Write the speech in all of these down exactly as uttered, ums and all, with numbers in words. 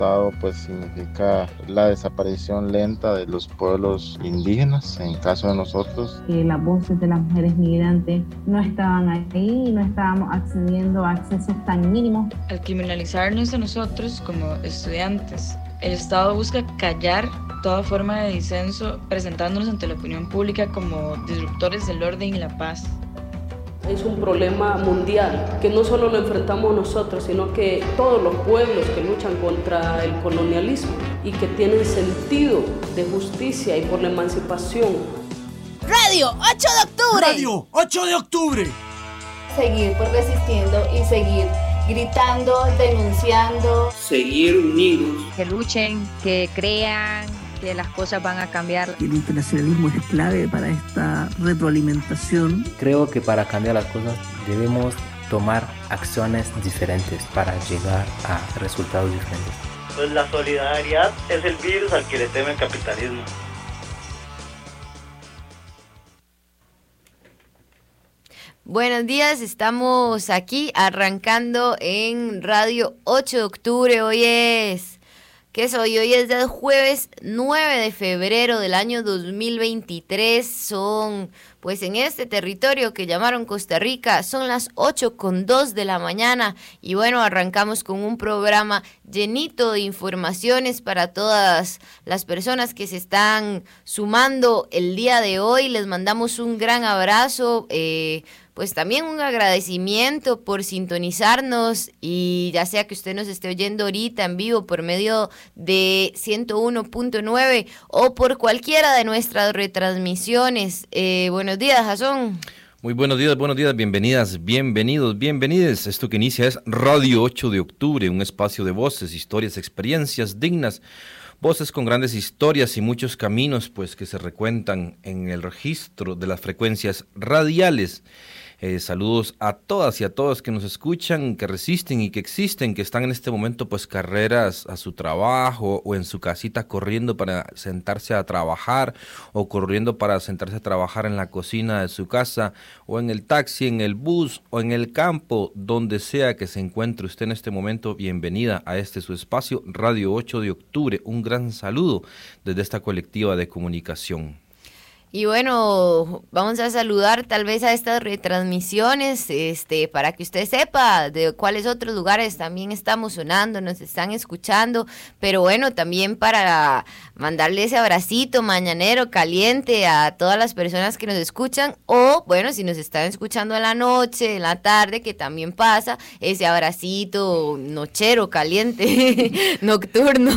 resultado pues significa la desaparición lenta de los pueblos indígenas, en caso de nosotros. Que las voces de las mujeres migrantes no estaban ahí y no estábamos accediendo a accesos tan mínimos. Al criminalizarnos a nosotros como estudiantes, el Estado busca callar toda forma de disenso, presentándonos ante la opinión pública como disruptores del orden y la paz. Es un problema mundial, que no solo lo enfrentamos nosotros, sino que todos los pueblos que luchan contra el colonialismo y que tienen sentido de justicia y por la emancipación. Radio ocho de octubre. Radio ocho de octubre. Seguir pues resistiendo y seguir gritando, denunciando. Seguir unidos. Que luchen, que crean que las cosas van a cambiar. El internacionalismo es clave para esta retroalimentación. Creo que para cambiar las cosas debemos tomar acciones diferentes para llegar a resultados diferentes. Pues la solidaridad es el virus al que le teme el capitalismo. Buenos días, estamos aquí arrancando en Radio ocho de octubre. Hoy es... ¿Qué es hoy? Hoy es el jueves nueve de febrero del año dos mil veintitrés. Son, pues en este territorio que llamaron Costa Rica, son las ocho con dos de la mañana. Y bueno, arrancamos con un programa llenito de informaciones para todas las personas que se están sumando el día de hoy. Les mandamos un gran abrazo, eh, pues también un agradecimiento por sintonizarnos, y ya sea que usted nos esté oyendo ahorita en vivo por medio de ciento uno punto nueve o por cualquiera de nuestras retransmisiones. Eh, buenos días, Jason. Muy buenos días, buenos días, bienvenidas, bienvenidos, bienvenides. Esto que inicia es Radio ocho de octubre, un espacio de voces, historias, experiencias dignas, voces con grandes historias y muchos caminos pues que se recuentan en el registro de las frecuencias radiales. Eh, saludos a todas y a todos que nos escuchan, que resisten y que existen, que están en este momento pues carreras a su trabajo o en su casita corriendo para sentarse a trabajar, o corriendo para sentarse a trabajar en la cocina de su casa, o en el taxi, en el bus o en el campo, donde sea que se encuentre usted en este momento. Bienvenida a este su espacio Radio ocho de octubre. Un gran saludo desde esta colectiva de comunicación. Y bueno, vamos a saludar tal vez a estas retransmisiones, este, para que usted sepa de cuáles otros lugares también estamos sonando, nos están escuchando, pero bueno, también para mandarle ese abracito mañanero caliente a todas las personas que nos escuchan, o bueno, si nos están escuchando en la noche, en la tarde, que también pasa, ese abracito nochero caliente, nocturno.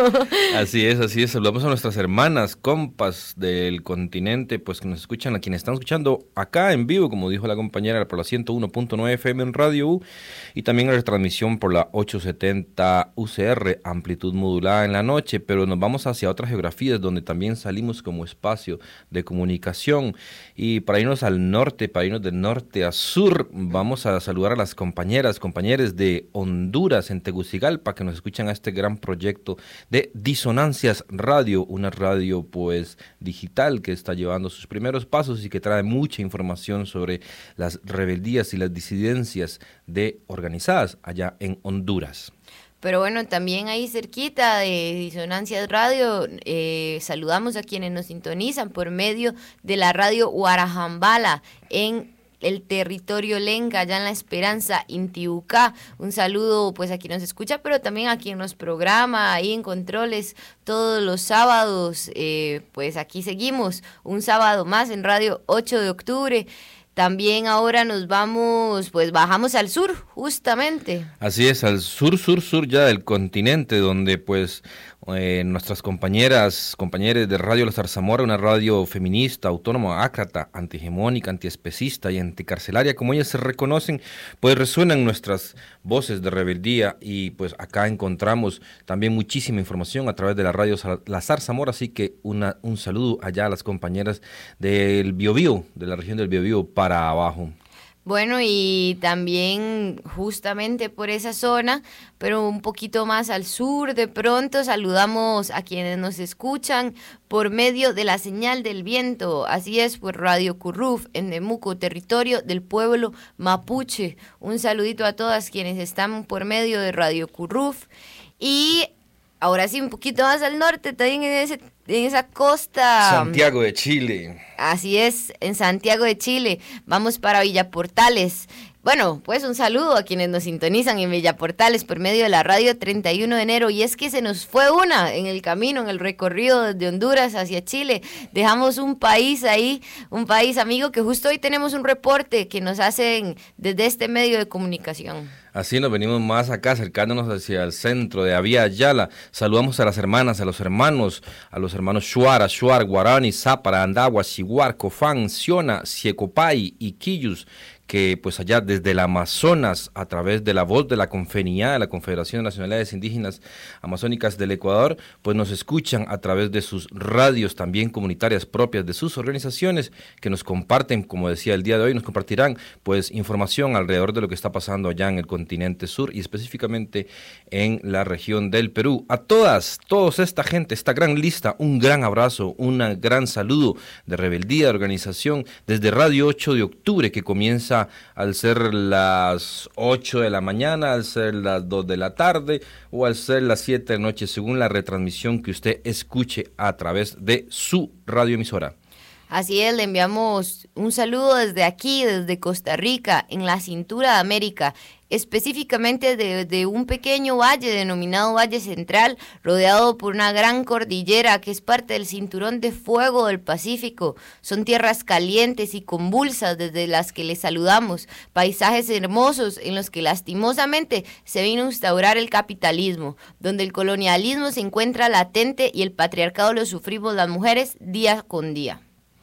Así es, así es, saludamos a nuestras hermanas, compas del continente, pues que nos escuchan, a quienes están escuchando acá en vivo, como dijo la compañera, por la ciento uno punto nueve F M en Radio U, y también la retransmisión por la ochocientos setenta U C R, amplitud modulada en la noche. Pero nos vamos hacia otras geografías donde también salimos como espacio de comunicación, y para irnos al norte, para irnos del norte a sur, vamos a saludar a las compañeras, compañeros de Honduras, en Tegucigalpa, que nos escuchan a este gran proyecto de Disonancias Radio, una radio pues digital que está llevando sus primeros pasos y que trae mucha información sobre las rebeldías y las disidencias de organizadas allá en Honduras. Pero bueno, también ahí cerquita de Disonancias Radio, eh, saludamos a quienes nos sintonizan por medio de la radio Guarajambala en el territorio Lenca, allá en La Esperanza, Intibucá. Un saludo pues a quien nos escucha, pero también a quien nos programa ahí en controles todos los sábados. Eh, pues aquí seguimos un sábado más en Radio ocho de octubre. También ahora nos vamos, pues bajamos al sur, justamente. Así es, al sur, sur, sur ya del continente, donde pues eh, nuestras compañeras, compañeros de Radio La Zarzamora, una radio feminista, autónoma, ácrata, antihegemónica, antiespecista y anticarcelaria, como ellas se reconocen, pues resuenan nuestras voces de rebeldía, y pues acá encontramos también muchísima información a través de la Radio La Zarzamora, así que una, un saludo allá a las compañeras del Biobío, de la región del Biobío para abajo. Bueno, y también justamente por esa zona, pero un poquito más al sur, de pronto saludamos a quienes nos escuchan por medio de la señal del viento. Así es, por Radio Curruf, en Temuco, territorio del pueblo mapuche. Un saludito a todas quienes están por medio de Radio Curruf. Y ahora sí, un poquito más al norte, también en, ese, en esa costa. Santiago de Chile. Así es, en Santiago de Chile. Vamos para Villa Portales. Bueno, pues un saludo a quienes nos sintonizan en Villa Portales por medio de la radio treinta y uno de enero. Y es que se nos fue una en el camino, en el recorrido desde Honduras hacia Chile. Dejamos un país ahí, un país amigo, que justo hoy tenemos un reporte que nos hacen desde este medio de comunicación. Así nos venimos más acá, acercándonos hacia el centro de Avia Yala. Saludamos a las hermanas, a los hermanos, a los hermanos Shuar, Shuar, Guarani, Zápara, Andagua, Chihuar, Cofán, Siona, Siecopay y Quillus, que pues allá desde el Amazonas, a través de la voz de la Confenía, de la Confederación de Nacionalidades Indígenas Amazónicas del Ecuador, pues nos escuchan a través de sus radios también comunitarias propias de sus organizaciones, que nos comparten, como decía el día de hoy, nos compartirán pues información alrededor de lo que está pasando allá en el continente sur y específicamente en la región del Perú. A todas, todos esta gente, esta gran lista, un gran abrazo, un gran saludo de rebeldía, de organización, desde Radio ocho de octubre, que comienza al ser las ocho de la mañana, al ser las dos de la tarde o al ser las siete de la noche, según la retransmisión que usted escuche a través de su radioemisora. Así es, le enviamos un saludo desde aquí, desde Costa Rica, en la cintura de América, específicamente de, de un pequeño valle denominado Valle Central, rodeado por una gran cordillera que es parte del cinturón de fuego del Pacífico. Son tierras calientes y convulsas desde las que les saludamos, paisajes hermosos en los que lastimosamente se vino a instaurar el capitalismo, donde el colonialismo se encuentra latente y el patriarcado lo sufrimos las mujeres día con día.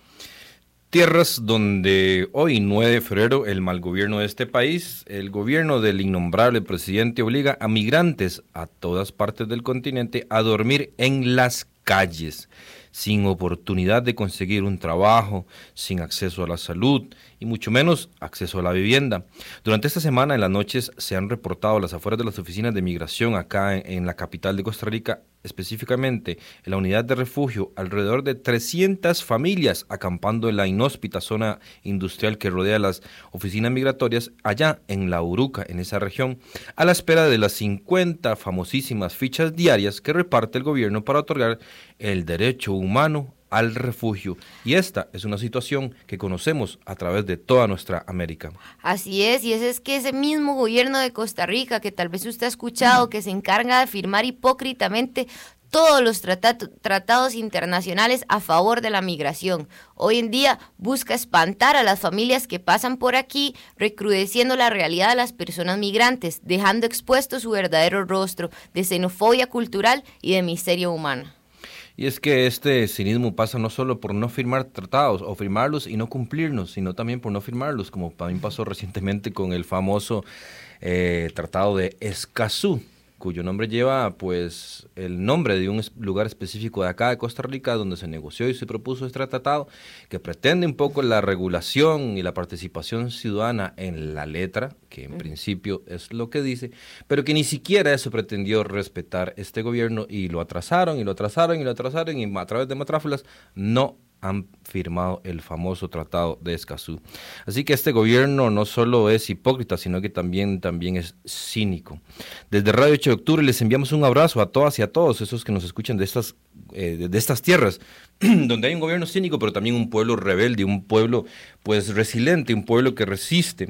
Tierras donde hoy, nueve de febrero, el mal gobierno de este país, el gobierno del innombrable presidente, obliga a migrantes a todas partes del continente a dormir en las calles, sin oportunidad de conseguir un trabajo, sin acceso a la salud y mucho menos acceso a la vivienda. Durante esta semana, en las noches, se han reportado a las afueras de las oficinas de migración acá en, en la capital de Costa Rica, específicamente en la unidad de refugio, alrededor de trescientas familias acampando en la inhóspita zona industrial que rodea las oficinas migratorias allá en La Uruca, en esa región, a la espera de las cincuenta famosísimas fichas diarias que reparte el gobierno para otorgar el derecho humano al refugio. Y esta es una situación que conocemos a través de toda nuestra América. Así es, y ese es que ese mismo gobierno de Costa Rica, que tal vez usted ha escuchado, que se encarga de firmar hipócritamente todos los tratados, tratados internacionales a favor de la migración, hoy en día busca espantar a las familias que pasan por aquí, recrudeciendo la realidad de las personas migrantes, dejando expuesto su verdadero rostro de xenofobia cultural y de miseria humana. Y es que este cinismo pasa no solo por no firmar tratados o firmarlos y no cumplirlos, sino también por no firmarlos, como también pasó recientemente con el famoso eh, Tratado de Escazú, cuyo nombre lleva pues el nombre de un lugar específico de acá de Costa Rica, donde se negoció y se propuso este tratado, que pretende un poco la regulación y la participación ciudadana en la letra, que en uh-huh. principio es lo que dice, pero que ni siquiera eso pretendió respetar este gobierno, y lo atrasaron, y lo atrasaron, y lo atrasaron, y a través de matráfulas no han firmado el famoso Tratado de Escazú. Así que este gobierno no solo es hipócrita, sino que también, también es cínico. Desde Radio ocho de octubre les enviamos un abrazo a todas y a todos esos que nos escuchan de estas, eh, de estas tierras, donde hay un gobierno cínico, pero también un pueblo rebelde, un pueblo pues resiliente, un pueblo que resiste.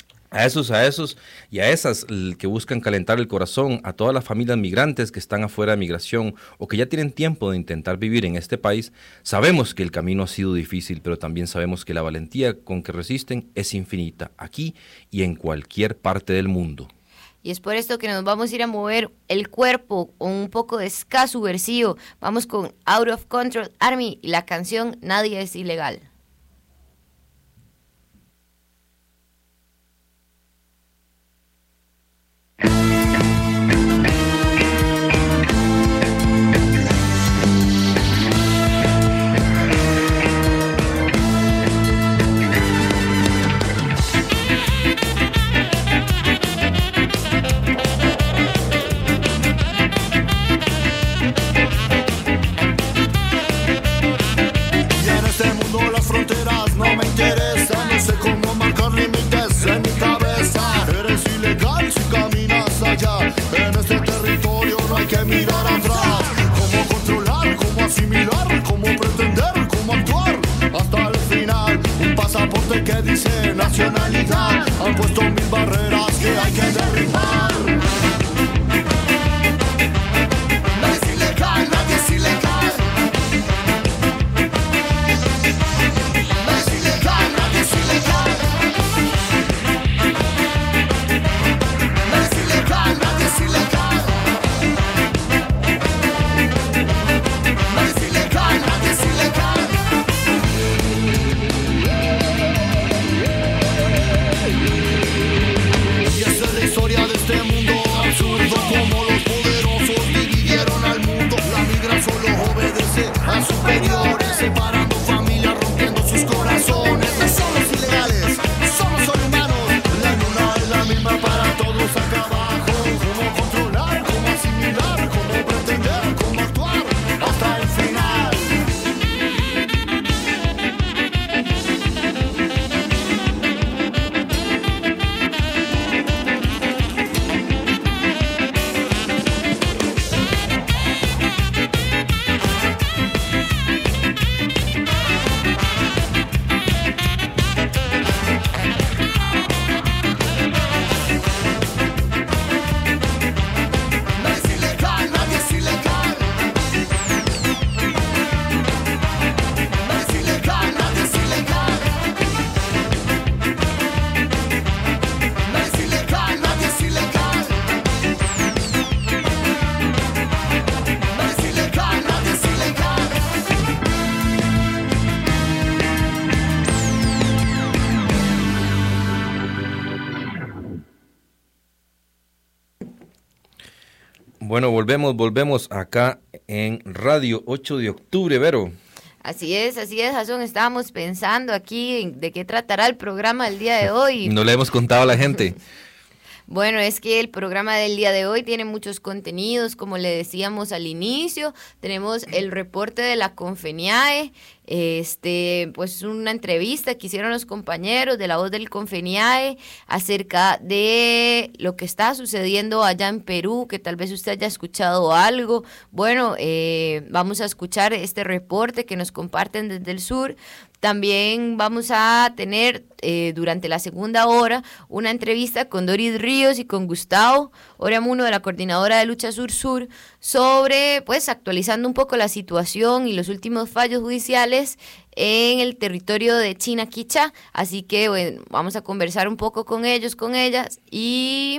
A esos, a esos y a esas que buscan calentar el corazón, a todas las familias migrantes que están afuera de migración o que ya tienen tiempo de intentar vivir en este país, sabemos que el camino ha sido difícil, pero también sabemos que la valentía con que resisten es infinita, aquí y en cualquier parte del mundo. Y es por esto que nos vamos a ir a mover el cuerpo con un poco de ska subversivo. Vamos con Out of Control Army y la canción Nadie es Ilegal. Y en este mundo las atrás. Cómo controlar, cómo asimilar, cómo pretender, cómo actuar hasta el final. Un pasaporte que dice nacionalidad. Han puesto mil barreras que hay que derribar. Nadie es ilegal, nadie es ilegal. Nadie es ilegal, nadie es ilegal. Nadie es ilegal, nadie es ilegal. Nadie es ilegal, nadie es ilegal. Y esa es la historia de este mundo absurdo, como los poderosos dividieron al mundo. La migra solo obedece a superiores, separando familias, rompiendo sus corazones. No somos ilegales, somos solo humanos. La luna es la misma para todos acá abajo. Cómo controlar, cómo asimilar, cómo pretender, cómo actuar hasta el final. Nadie es ilegal, nadie es ilegal. Nadie es ilegal, nadie es ilegal. Nadie es ilegal, nadie es ilegal. Nadie es ilegal, nadie es ilegal. Bueno, volvemos, volvemos acá en Radio ocho de octubre, Vero. Así es, así es, Jason. Estábamos pensando aquí en de qué tratará el programa del día de hoy. No le hemos contado a la gente. Bueno, es que el programa del día de hoy tiene muchos contenidos, como le decíamos al inicio. Tenemos el reporte de la Confeniae, este, pues una entrevista que hicieron los compañeros de La Voz del Confeniae acerca de lo que está sucediendo allá en Perú, que tal vez usted haya escuchado algo. Bueno, eh, vamos a escuchar este reporte que nos comparten desde el sur. También vamos a tener eh, durante la segunda hora una entrevista con Doris Ríos y con Gustavo Oreamuno de la Coordinadora de Lucha Sur-Sur sobre, pues, actualizando un poco la situación y los últimos fallos judiciales en el territorio de Chinaquichá. Así que, bueno, vamos a conversar un poco con ellos, con ellas y...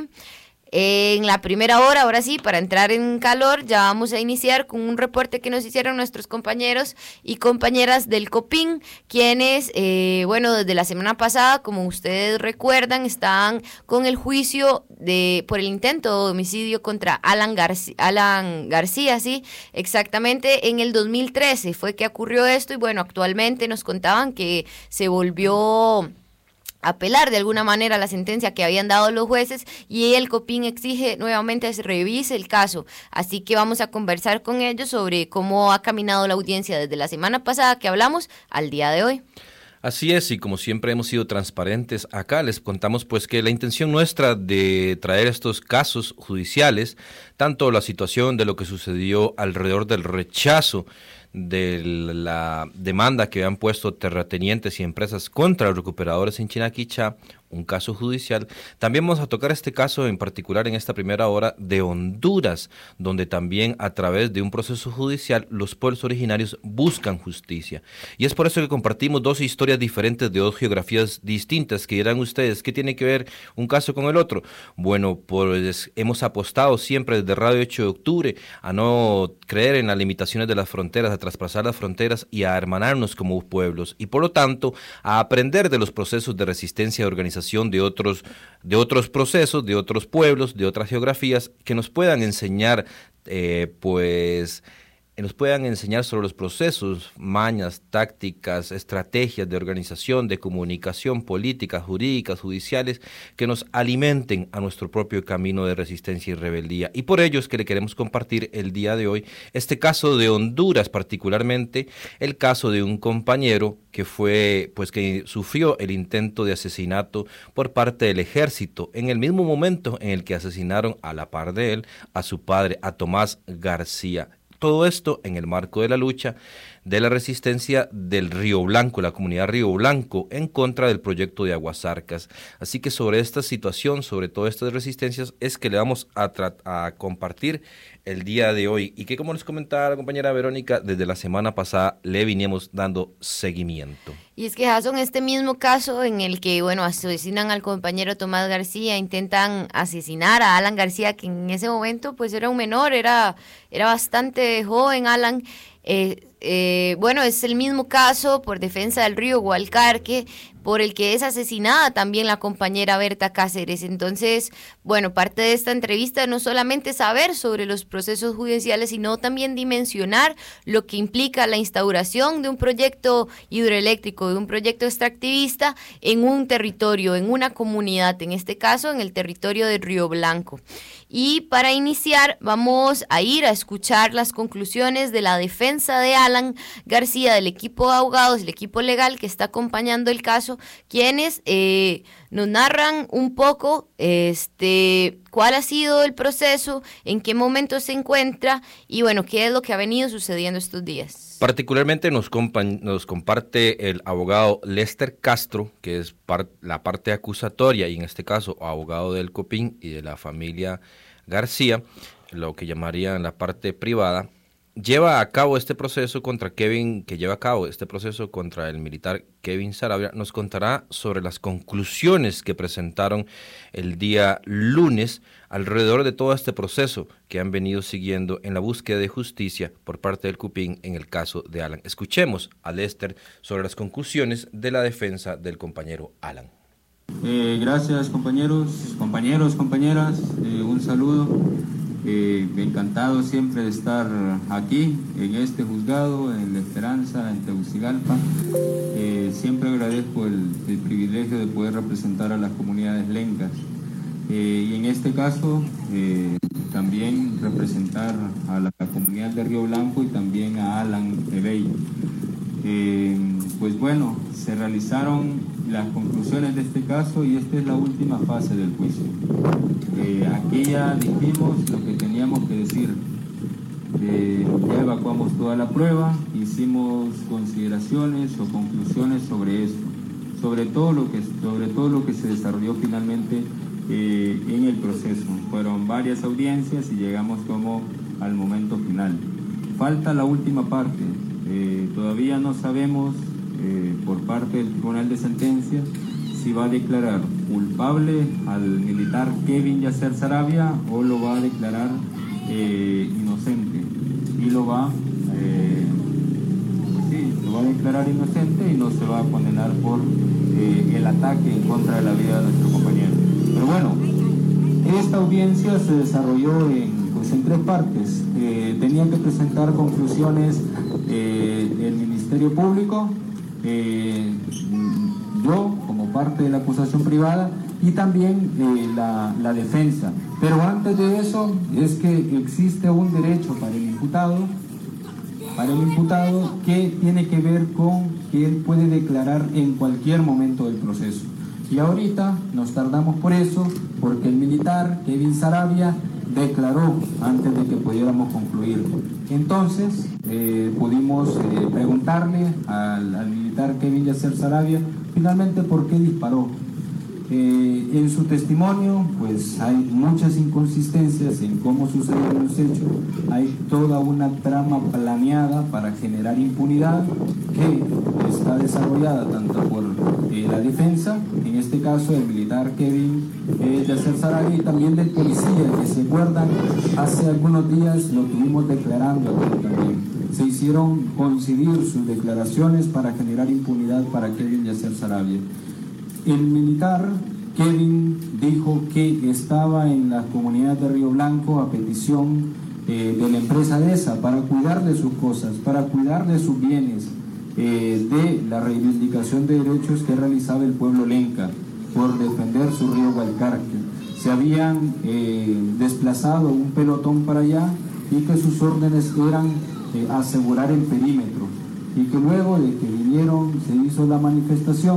En la primera hora, ahora sí, para entrar en calor, ya vamos a iniciar con un reporte que nos hicieron nuestros compañeros y compañeras del COPIN, quienes, eh, bueno, desde la semana pasada, como ustedes recuerdan, estaban con el juicio de por el intento de homicidio contra Alan García, Alan García, sí, exactamente en el dos mil trece fue que ocurrió esto y bueno, actualmente nos contaban que se volvió... apelar de alguna manera a la sentencia que habían dado los jueces y el COPIN exige nuevamente que se revise el caso. Así que vamos a conversar con ellos sobre cómo ha caminado la audiencia desde la semana pasada que hablamos al día de hoy. Así es, y como siempre hemos sido transparentes acá, les contamos pues que la intención nuestra de traer estos casos judiciales, tanto la situación de lo que sucedió alrededor del rechazo de la demanda que habían puesto terratenientes y empresas contra los recuperadores en Chinaquichá, un caso judicial. También vamos a tocar este caso en particular en esta primera hora de Honduras, donde también a través de un proceso judicial los pueblos originarios buscan justicia. Y es por eso que compartimos dos historias diferentes de dos geografías distintas, que dirán ustedes, ¿qué tiene que ver un caso con el otro? Bueno, pues hemos apostado siempre desde Radio ocho de octubre a no creer en las limitaciones de las fronteras, a traspasar las fronteras y a hermanarnos como pueblos, y por lo tanto a aprender de los procesos de resistencia y organización de otros, de otros procesos, de otros pueblos, de otras geografías, que nos puedan enseñar, eh, pues, nos puedan enseñar sobre los procesos, mañas, tácticas, estrategias de organización, de comunicación, políticas, jurídicas, judiciales, que nos alimenten a nuestro propio camino de resistencia y rebeldía. Y por ello es que le queremos compartir el día de hoy este caso de Honduras, particularmente el caso de un compañero que fue, pues que sufrió el intento de asesinato por parte del ejército en el mismo momento en el que asesinaron a la par de él a su padre, a Tomás García. Todo esto en el marco de la lucha de la resistencia del Río Blanco, la comunidad Río Blanco, en contra del proyecto de Aguasarcas. Así que sobre esta situación, sobre todas estas resistencias, es que le vamos a, a compartir el día de hoy. Y que, como les comentaba la compañera Verónica, desde la semana pasada le veníamos dando seguimiento. Y es que, Jason, este mismo caso en el que, bueno, asesinan al compañero Tomás García, intentan asesinar a Alan García, que en ese momento, pues, era un menor, era, era bastante joven, Alan. Eh, eh, bueno, es el mismo caso por defensa del río Gualcarque, por el que es asesinada también la compañera Berta Cáceres. Entonces, bueno, parte de esta entrevista no solamente saber sobre los procesos judiciales, sino también dimensionar lo que implica la instauración de un proyecto hidroeléctrico, de un proyecto extractivista en un territorio, en una comunidad, en este caso en el territorio de Río Blanco. Y para iniciar vamos a ir a escuchar las conclusiones de la defensa de Alan García, del equipo de abogados, el equipo legal que está acompañando el caso, quienes eh, nos narran un poco este cuál ha sido el proceso, en qué momento se encuentra y bueno, qué es lo que ha venido sucediendo estos días. Particularmente nos, compa- nos comparte el abogado Lester Castro, que es par- la parte acusatoria y en este caso abogado del COPIN y de la familia García, lo que llamarían la parte privada. Lleva a cabo este proceso contra Kevin, que lleva a cabo este proceso contra el militar Kevin Saravia. Nos contará sobre las conclusiones que presentaron el día lunes alrededor de todo este proceso que han venido siguiendo en la búsqueda de justicia por parte del COPIN en el caso de Alan. Escuchemos a Lester sobre las conclusiones de la defensa del compañero Alan. Eh, gracias compañeros, compañeros, compañeras, eh, un saludo. Eh, encantado siempre de estar aquí en este juzgado, en La Esperanza, en Tegucigalpa. Eh, siempre agradezco el, el privilegio de poder representar a las comunidades lencas eh, y en este caso eh, también representar a la comunidad de Río Blanco y también a Alan Ebey. Eh, pues bueno, se realizaron las conclusiones de este caso y esta es la última fase del juicio. Eh, aquí ya dijimos lo que teníamos que decir. Eh, ya evacuamos toda la prueba, hicimos consideraciones o conclusiones sobre eso, sobre todo lo que, sobre todo lo que se desarrolló finalmente eh, en el proceso. Fueron varias audiencias y llegamos como al momento final. Falta la última parte. Eh, todavía no sabemos eh, por parte del Tribunal de Sentencia si va a declarar culpable al militar Kevin Yasser Saravia o lo va a declarar eh, inocente y lo va, eh, pues sí, lo va a declarar inocente y no se va a condenar por eh, el ataque en contra de la vida de nuestro compañero. Pero bueno, esta audiencia se desarrolló en Pues en tres partes. Eh, tenían que presentar conclusiones eh, el Ministerio Público, eh, yo como parte de la acusación privada y también eh, la, la defensa. Pero antes de eso es que existe un derecho para el imputado, para el imputado que tiene que ver con que él puede declarar en cualquier momento del proceso. Y ahorita nos tardamos por eso, porque el militar Kevin Saravia declaró antes de que pudiéramos concluir. Entonces eh, pudimos eh, preguntarle al, al militar Kevin Yasser Saravia finalmente por qué disparó. Eh, en su testimonio pues hay muchas inconsistencias en cómo sucedieron los hechos, hay toda una trama planeada para generar impunidad que está desarrollada tanto por eh, la defensa, en este caso el militar Kevin eh, Yasser Saravia y también del policía, que se acuerdan hace algunos días lo tuvimos declarando aquí también. Se hicieron coincidir sus declaraciones para generar impunidad para Kevin Yasser Saravia. El militar Kevin dijo que estaba en la comunidad de Río Blanco a petición eh, de la empresa DESA para cuidar de sus cosas, para cuidar de sus bienes, eh, de la reivindicación de derechos que realizaba el pueblo lenca por defender su río Gualcarque. Se habían eh, desplazado un pelotón para allá y que sus órdenes eran eh, asegurar el perímetro, y que luego de que vinieron, se hizo la manifestación,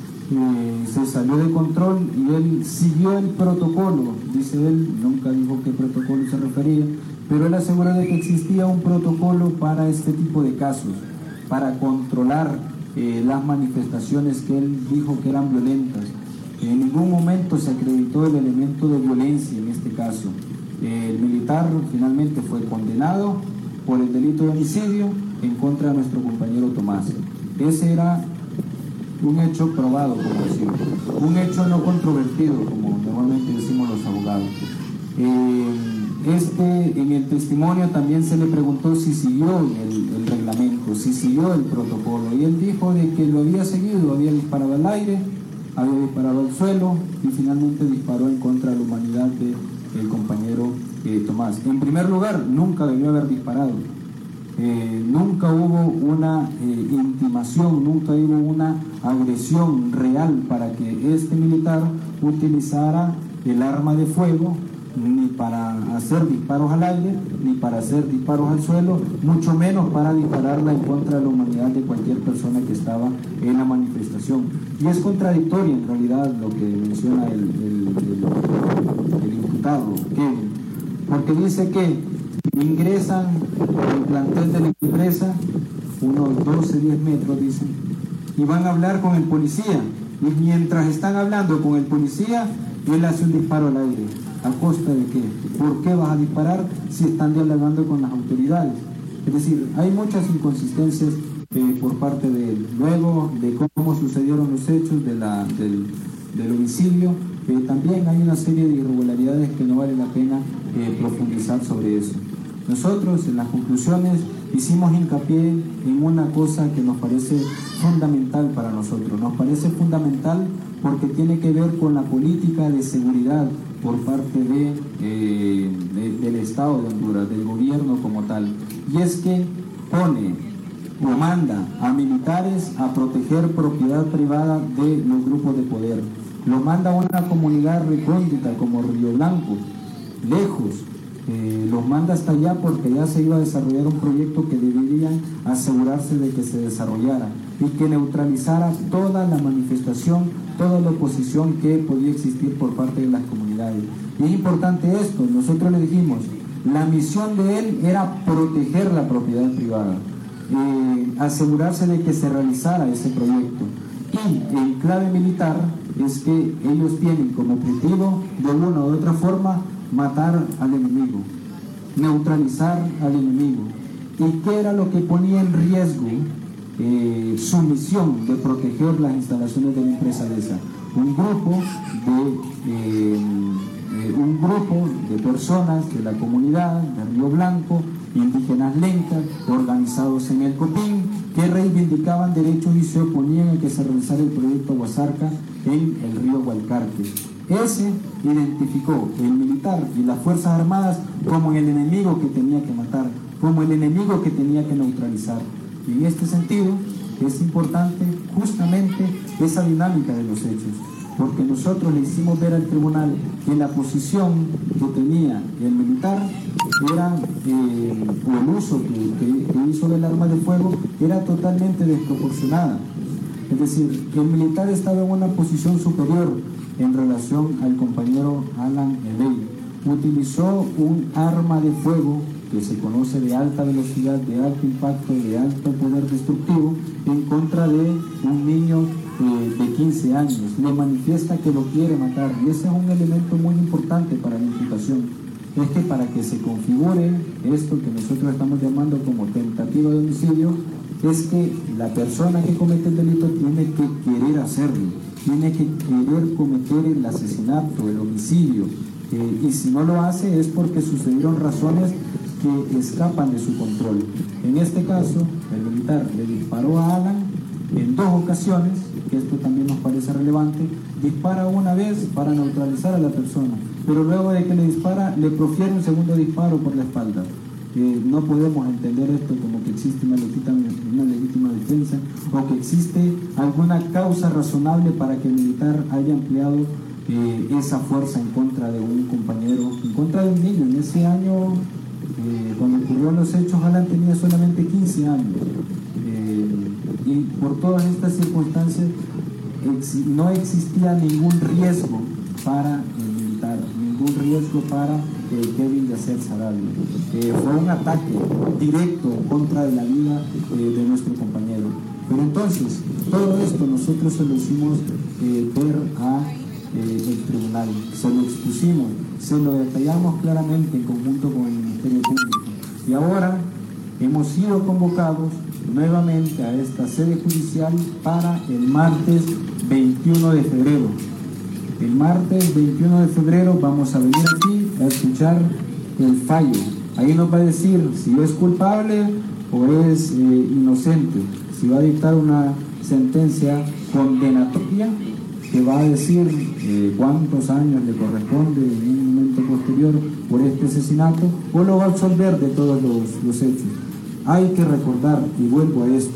eh, se salió de control y él siguió el protocolo, dice él, nunca dijo qué protocolo se refería, pero él aseguró de que existía un protocolo para este tipo de casos, para controlar eh, las manifestaciones que él dijo que eran violentas. En ningún momento se acreditó el elemento de violencia en este caso. El militar finalmente fue condenado por el delito de homicidio en contra de nuestro compañero Tomás. Ese era un hecho probado, como decimos, un hecho no controvertido, como normalmente decimos los abogados. Eh, este, en el testimonio también se le preguntó si siguió el, el reglamento, si siguió el protocolo, y él dijo de que lo había seguido, había disparado al aire, había disparado al suelo y finalmente disparó en contra de la humanidad del compañero eh, Tomás. En primer lugar, nunca debió haber disparado. Eh, nunca hubo una eh, intimación, nunca hubo una agresión real para que este militar utilizara el arma de fuego, ni para hacer disparos al aire, ni para hacer disparos al suelo, mucho menos para dispararla en contra de la humanidad de cualquier persona que estaba en la manifestación. Y es contradictorio en realidad lo que menciona el, el, el, el imputado, Kevin, porque dice que ingresan al plantel de la empresa, unos doce, diez metros, dicen, y van a hablar con el policía, y mientras están hablando con el policía, él hace un disparo al aire. ¿A costa de qué? ¿Por qué vas a disparar si están dialogando con las autoridades? Es decir, hay muchas inconsistencias eh, por parte de él. Luego de cómo sucedieron los hechos de la, del, del homicidio, eh, también hay una serie de irregularidades que no vale la pena eh, profundizar sobre eso. Nosotros en las conclusiones hicimos hincapié en una cosa que nos parece fundamental para nosotros. Nos parece fundamental porque tiene que ver con la política de seguridad por parte de, eh, de, del Estado de Honduras, del gobierno como tal. Y es que pone o manda a militares a proteger propiedad privada de los grupos de poder. Lo manda a una comunidad recóndita como Río Blanco, lejos. Eh, los manda hasta allá porque ya se iba a desarrollar un proyecto que deberían asegurarse de que se desarrollara y que neutralizara toda la manifestación, toda la oposición que podía existir por parte de las comunidades. Y es importante esto, nosotros le dijimos, la misión de él era proteger la propiedad privada, eh, asegurarse de que se realizara ese proyecto. Y en clave militar es que ellos tienen como objetivo, de una u otra forma, matar al enemigo, neutralizar al enemigo. ¿Y qué era lo que ponía en riesgo eh, su misión de proteger las instalaciones de la empresa DESA? Un grupo de eh, eh, un grupo de personas de la comunidad de Río Blanco, indígenas lencas, organizados en el Copín, que reivindicaban derechos y se oponían a que se realizara el proyecto Guasarca en el río Gualcarque. Ese identificó el militar y las Fuerzas Armadas como el enemigo que tenía que matar, como el enemigo que tenía que neutralizar. Y en este sentido es importante justamente esa dinámica de los hechos, porque nosotros le hicimos ver al tribunal que la posición que tenía el militar era, eh, o el uso que, que, que hizo del arma de fuego era totalmente desproporcionada. Es decir, el militar estaba en una posición superior en relación al compañero Alan Edey. Utilizó un arma de fuego que se conoce de alta velocidad, de alto impacto, de alto poder destructivo, en contra de un niño eh, de quince años. Le manifiesta que lo quiere matar, y ese es un elemento muy importante para la imputación. Es que para que se configure esto que nosotros estamos llamando como tentativa de homicidio, es que la persona que comete el delito tiene que querer hacerlo, tiene que querer cometer el asesinato, el homicidio, eh, y si no lo hace es porque sucedieron razones que escapan de su control. En este caso, el militar le disparó a Alan en dos ocasiones, que esto también nos parece relevante, dispara una vez para neutralizar a la persona, pero luego de que le dispara, le profiere un segundo disparo por la espalda. Eh, no podemos entender esto como que existe una legítima, una legítima defensa o que existe alguna causa razonable para que el militar haya empleado eh, esa fuerza en contra de un compañero, en contra de un niño. En ese año, eh, cuando ocurrieron los hechos, Alan tenía solamente quince años. Eh, y por todas estas circunstancias ex no existía ningún riesgo para el militar, ningún riesgo para eh, Kevin Yasser Sarabia. Eh, fue un ataque directo en contra de la vida eh, de nuestro compañero. Pero entonces, todo esto nosotros se lo hicimos eh, ver a eh, el tribunal, se lo expusimos, se lo detallamos claramente en conjunto con el Ministerio Público. Y ahora hemos sido convocados nuevamente a esta sede judicial para el martes veintiuno de febrero. El martes veintiuno de febrero vamos a venir aquí a escuchar el fallo. Ahí nos va a decir si es culpable o es eh, inocente, si va a dictar una sentencia condenatoria que va a decir eh, cuántos años le corresponde en un momento posterior por este asesinato, o lo va a absolver de todos los, los hechos. Hay que recordar, y vuelvo a esto,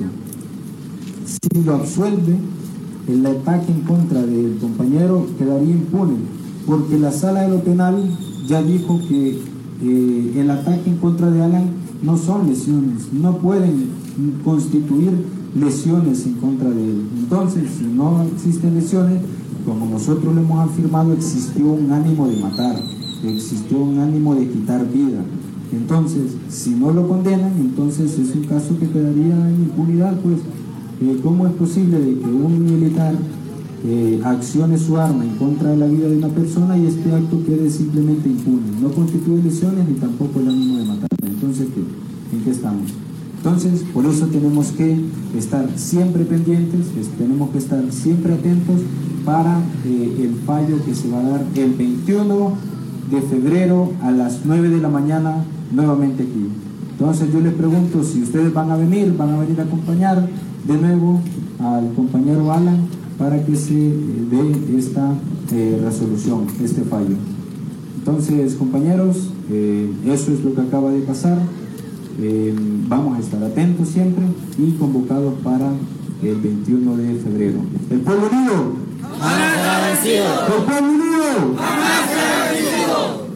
si lo absuelve, el ataque en contra del compañero quedaría impune, porque la sala de lo penal ya dijo que eh, el ataque en contra de Alan no son lesiones, no pueden constituir lesiones en contra de él. Entonces, si no existen lesiones, como nosotros lo hemos afirmado, existió un ánimo de matar, existió un ánimo de quitar vida. Entonces, si no lo condenan, entonces es un caso que quedaría en impunidad. Pues, eh, ¿cómo es posible de que un militar eh, accione su arma en contra de la vida de una persona y este acto quede simplemente impune? No constituye lesiones ni tampoco el ánimo de matar. Entonces, ¿qué? ¿En qué estamos? Entonces, por eso tenemos que estar siempre pendientes, tenemos que estar siempre atentos para eh, el fallo que se va a dar el veintiuno de febrero a las nueve de la mañana nuevamente aquí. Entonces yo les pregunto si ustedes van a venir, van a venir a acompañar de nuevo al compañero Alan para que se eh, dé esta eh, resolución, este fallo. Entonces, compañeros, eh, eso es lo que acaba de pasar. Eh, vamos a estar atentos siempre y convocados para el veintiuno de febrero. ¡El pueblo unido! ¡Jamás será vencido! ¡El pueblo unido! ¡Jamás será vencido!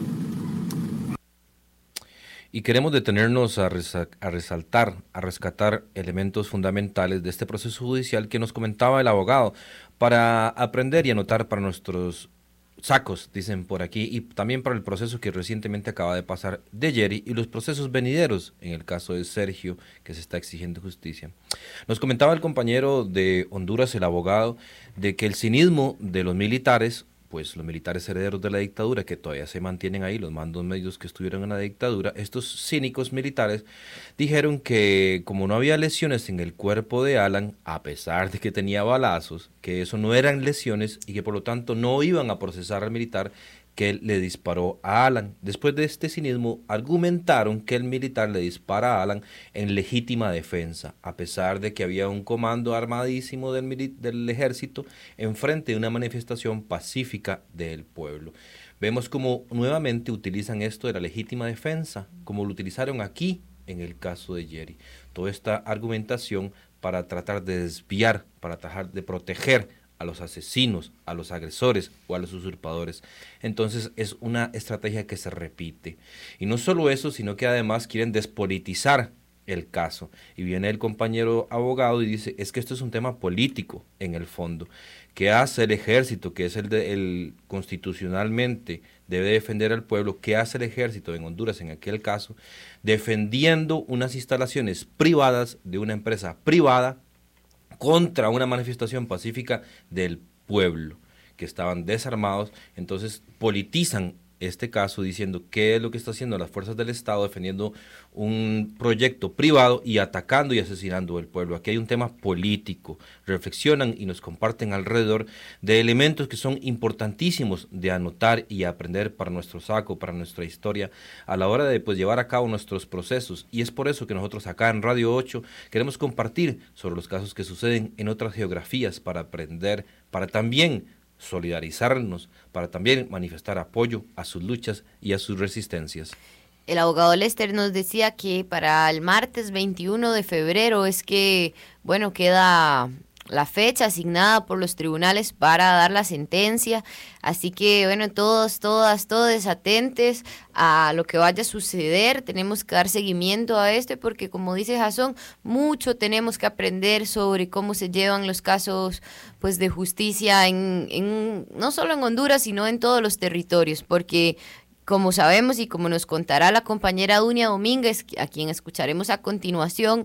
Y queremos detenernos a, resa a resaltar, a rescatar elementos fundamentales de este proceso judicial que nos comentaba el abogado, para aprender y anotar para nuestros sacos, dicen por aquí, y también para el proceso que recientemente acaba de pasar de Jerry y los procesos venideros en el caso de Sergio, que se está exigiendo justicia. Nos comentaba el compañero de Honduras, el abogado, de que el cinismo de los militares, pues los militares herederos de la dictadura que todavía se mantienen ahí, los mandos medios que estuvieron en la dictadura, estos cínicos militares dijeron que como no había lesiones en el cuerpo de Alan, a pesar de que tenía balazos, que eso no eran lesiones y que por lo tanto no iban a procesar al militar que él le disparó a Alan. Después de este cinismo, argumentaron que el militar le dispara a Alan en legítima defensa, a pesar de que había un comando armadísimo del, del ejército enfrente de una manifestación pacífica del pueblo. Vemos como nuevamente utilizan esto de la legítima defensa, como lo utilizaron aquí en el caso de Jerry. Toda esta argumentación para tratar de desviar, para tratar de proteger a los asesinos, a los agresores o a los usurpadores. Entonces es una estrategia que se repite. Y no solo eso, sino que además quieren despolitizar el caso. Y viene el compañero abogado y dice, es que esto es un tema político en el fondo. ¿Qué hace el ejército, que es el, de, el constitucionalmente debe defender al pueblo? ¿Qué hace el ejército en Honduras en aquel caso? Defendiendo unas instalaciones privadas de una empresa privada contra una manifestación pacífica del pueblo, que estaban desarmados. Entonces politizan este caso diciendo qué es lo que está haciendo las fuerzas del Estado, defendiendo un proyecto privado y atacando y asesinando al pueblo. Aquí hay un tema político. Reflexionan y nos comparten alrededor de elementos que son importantísimos de anotar y aprender para nuestro saco, para nuestra historia, a la hora de pues, llevar a cabo nuestros procesos. Y es por eso que nosotros acá en Radio ocho queremos compartir sobre los casos que suceden en otras geografías para aprender, para también solidarizarnos, para también manifestar apoyo a sus luchas y a sus resistencias. El abogado Lester nos decía que para el martes veintiuno de febrero es que, bueno, queda la fecha asignada por los tribunales para dar la sentencia, así que bueno, todos, todas, todos atentes a lo que vaya a suceder, tenemos que dar seguimiento a esto porque como dice Jasón, mucho tenemos que aprender sobre cómo se llevan los casos pues de justicia en, en no solo en Honduras, sino en todos los territorios, porque como sabemos y como nos contará la compañera Dunia Domínguez, a quien escucharemos a continuación,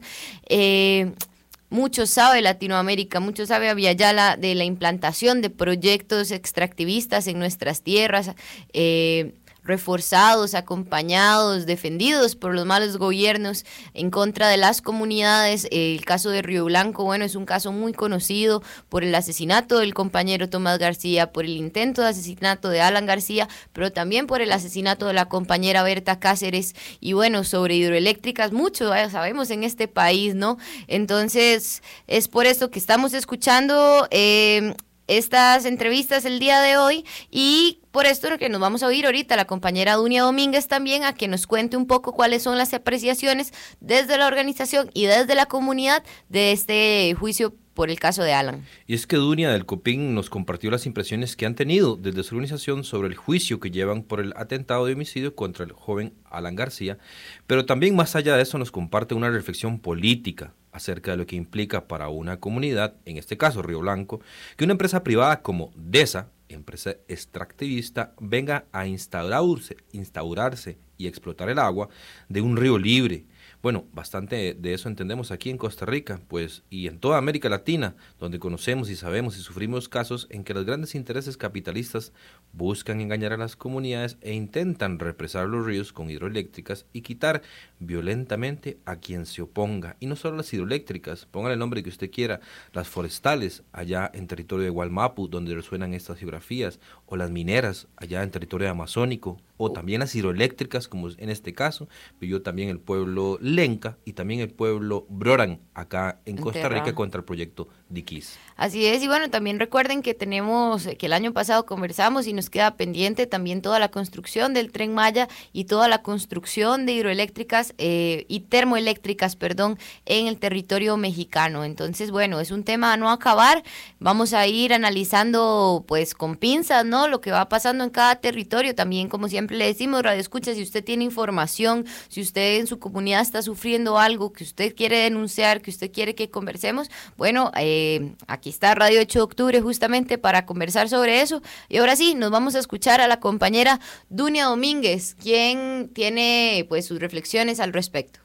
eh, mucho sabe Latinoamérica, mucho sabe Abya-Yala de la implantación de proyectos extractivistas en nuestras tierras, eh, reforzados, acompañados, defendidos por los malos gobiernos en contra de las comunidades. El caso de Río Blanco, bueno, es un caso muy conocido por el asesinato del compañero Tomás García, por el intento de asesinato de Alan García, pero también por el asesinato de la compañera Berta Cáceres. Y bueno, sobre hidroeléctricas, mucho eh, sabemos en este país, ¿no? Entonces, es por eso que estamos escuchando eh, estas entrevistas el día de hoy y por esto que nos vamos a oír ahorita la compañera Dunia Domínguez también a que nos cuente un poco cuáles son las apreciaciones desde la organización y desde la comunidad de este juicio por el caso de Alan. Y es que Dunia del Copín nos compartió las impresiones que han tenido desde su organización sobre el juicio que llevan por el atentado de homicidio contra el joven Alan García, pero también más allá de eso nos comparte una reflexión política acerca de lo que implica para una comunidad, en este caso Río Blanco, que una empresa privada como DESA, empresa extractivista, venga a instaurarse, instaurarse y explotar el agua de un río libre. Bueno, bastante de eso entendemos aquí en Costa Rica, pues, y en toda América Latina, donde conocemos y sabemos y sufrimos casos en que los grandes intereses capitalistas buscan engañar a las comunidades e intentan represar los ríos con hidroeléctricas y quitar violentamente a quien se oponga. Y no solo las hidroeléctricas, póngale el nombre que usted quiera, las forestales allá en territorio de Gualmapu, donde resuenan estas geografías, o las mineras allá en territorio amazónico, o también las hidroeléctricas, como en este caso, vivió también el pueblo Lenca y también el pueblo Broran, acá en Costa Enterrado. Rica, contra el proyecto Diquís. Así es, y bueno, también recuerden que tenemos, que el año pasado conversamos y nos queda pendiente también toda la construcción del Tren Maya y toda la construcción de hidroeléctricas eh, y termoeléctricas, perdón, en el territorio mexicano. Entonces, bueno, es un tema a no acabar, vamos a ir analizando pues con pinzas, ¿no? Lo que va pasando en cada territorio, también como siempre le decimos, Radio Escucha, si usted tiene información, si usted en su comunidad está sufriendo algo que usted quiere denunciar, que usted quiere que conversemos, bueno, eh, aquí está Radio ocho de octubre justamente para conversar sobre eso. Y ahora sí, nos vamos a escuchar a la compañera Dunia Domínguez, quien tiene pues sus reflexiones al respecto.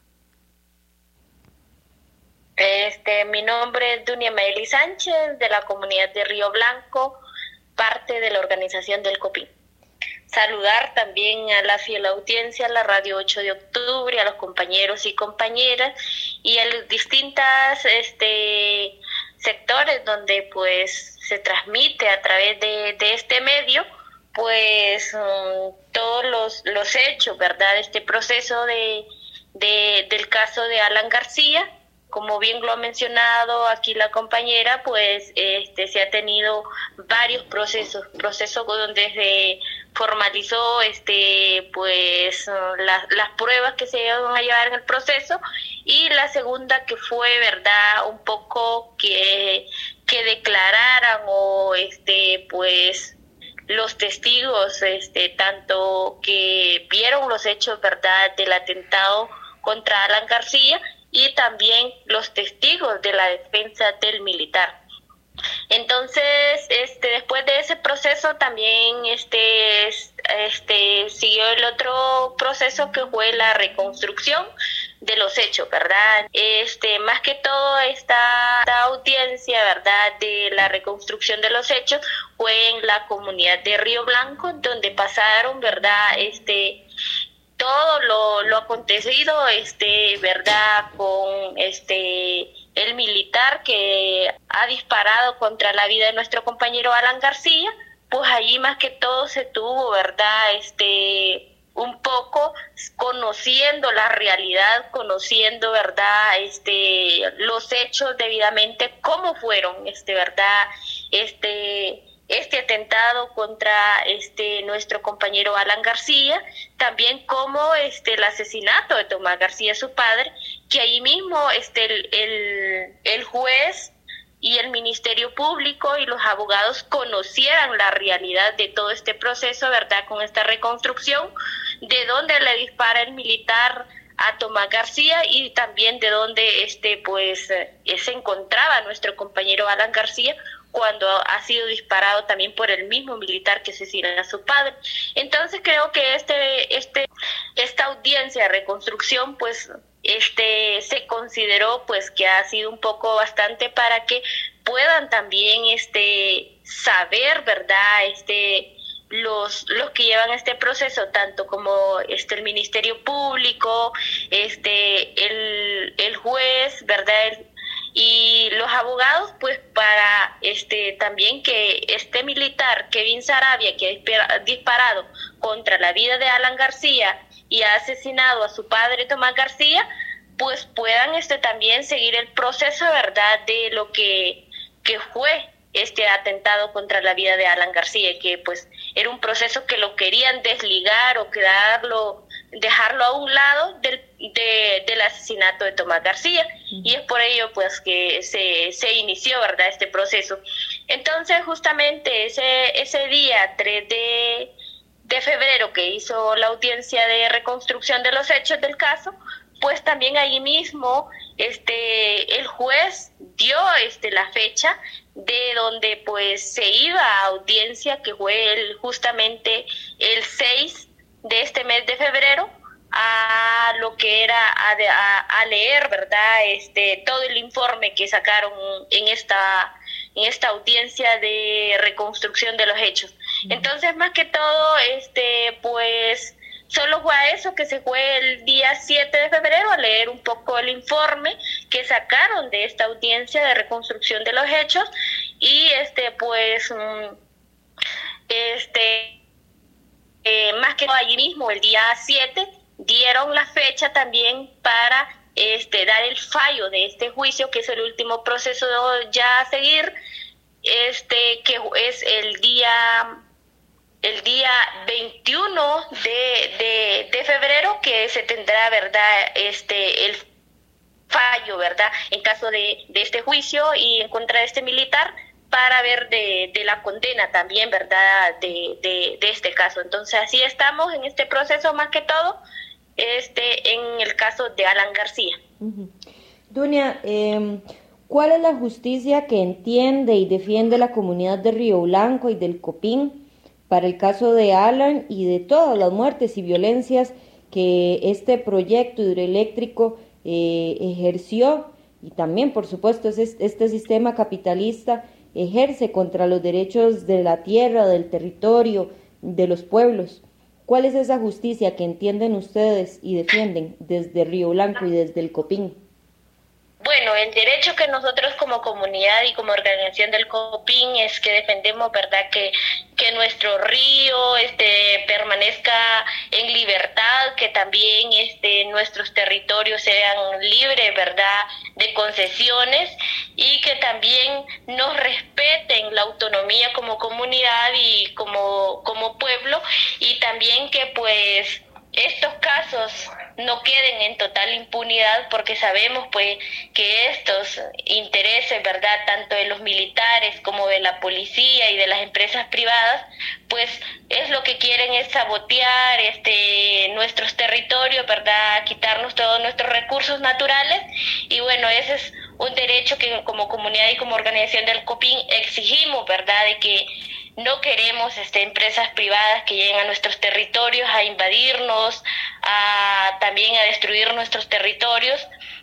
Este, mi nombre es Dunia Meli Sánchez, de la comunidad de Río Blanco, parte de la organización del Copín. Saludar también a la fiel audiencia, a la Radio ocho de octubre, a los compañeros y compañeras y a los distintos este, sectores donde pues se transmite a través de, de este medio pues um, todos los, los hechos, ¿verdad? Este proceso de, de del caso de Alan García. Como bien lo ha mencionado aquí la compañera, pues este se ha tenido varios procesos, procesos donde se formalizó este pues las, las pruebas que se iban a llevar en el proceso, y la segunda que fue, verdad, un poco que, que declararan o este pues los testigos, este tanto que vieron los hechos, verdad, del atentado contra Alan García, y también los testigos de la defensa del militar. Entonces, este, después de ese proceso también este, este, siguió el otro proceso que fue la reconstrucción de los hechos, ¿verdad? Este, más que todo esta, esta audiencia, ¿verdad?, de la reconstrucción de los hechos fue en la comunidad de Río Blanco, donde pasaron, ¿verdad?, este todo lo, lo acontecido, este, verdad, con este el militar que ha disparado contra la vida de nuestro compañero Alan García, pues allí más que todo se tuvo, verdad, este, un poco conociendo la realidad, conociendo, verdad, este, los hechos debidamente, cómo fueron, este, verdad, este, este atentado contra este nuestro compañero Alan García, también como este el asesinato de Tomás García, su padre, que allí mismo este el, el, el juez y el Ministerio Público y los abogados conocieran la realidad de todo este proceso, ¿verdad?, con esta reconstrucción, de dónde le dispara el militar a Tomás García y también de dónde este pues eh, se encontraba nuestro compañero Alan García cuando ha sido disparado también por el mismo militar que asesina a su padre. Entonces creo que este este esta audiencia de reconstrucción pues este se consideró pues que ha sido un poco bastante para que puedan también este saber, ¿verdad?, este los los que llevan este proceso, tanto como este el Ministerio Público, este el el juez, ¿verdad?, el, y los abogados, pues para este también que este militar Kevin Saravia, que ha disparado contra la vida de Alan García y ha asesinado a su padre Tomás García, pues puedan este también seguir el proceso, ¿verdad?, de lo que que fue este atentado contra la vida de Alan García, que pues era un proceso que lo querían desligar o quedarlo, dejarlo a un lado del, de, del asesinato de Tomás García, y es por ello pues que se, se inició, ¿verdad?, este proceso. Entonces justamente ese, ese día tres de, de febrero que hizo la audiencia de reconstrucción de los hechos del caso, pues también allí mismo este el juez dio este la fecha de donde pues se iba a audiencia, que fue el, justamente el seis de este mes de febrero, a lo que era a, a, a leer, ¿verdad?, este todo el informe que sacaron en esta en esta audiencia de reconstrucción de los hechos. Entonces, más que todo, este pues solo fue a eso que se fue el día siete de febrero, a leer un poco el informe que sacaron de esta audiencia de reconstrucción de los hechos, y este pues este eh, más que todo allí mismo el día siete dieron la fecha también para este dar el fallo de este juicio, que es el último proceso ya a seguir, este que es el día el día veintiuno de, de, de febrero, que se tendrá, ¿verdad?, este el fallo, ¿verdad?, en caso de, de este juicio y en contra de este militar, para ver de, de la condena también, ¿verdad?, de, de, de este caso. Entonces así estamos en este proceso, más que todo este en el caso de Alan García. Uh-huh. Dunia, eh, ¿cuál es la justicia que entiende y defiende la comunidad de Río Blanco y del Copín para el caso de Alan y de todas las muertes y violencias que este proyecto hidroeléctrico eh, ejerció, y también, por supuesto, es este sistema capitalista ejerce contra los derechos de la tierra, del territorio, de los pueblos? ¿Cuál es esa justicia que entienden ustedes y defienden desde Río Blanco y desde el Copín? Bueno, el derecho que nosotros como comunidad y como organización del Copín es que defendemos, ¿verdad?, que que nuestro río este permanezca en libertad, que también este nuestros territorios sean libres, ¿verdad?, de concesiones, y que también nos respeten la autonomía como comunidad y como como pueblo, y también que pues estos casos no queden en total impunidad, porque sabemos pues que estos intereses, ¿verdad?, tanto de los militares como de la policía y de las empresas privadas, pues es lo que quieren es sabotear este nuestros territorios, ¿verdad?, quitarnos todos nuestros recursos naturales. Y bueno, ese es un derecho que como comunidad y como organización del Copín exigimos, ¿verdad?, de que no queremos este, empresas privadas que lleguen a nuestros territorios a invadirnos, a también a destruir nuestros territorios.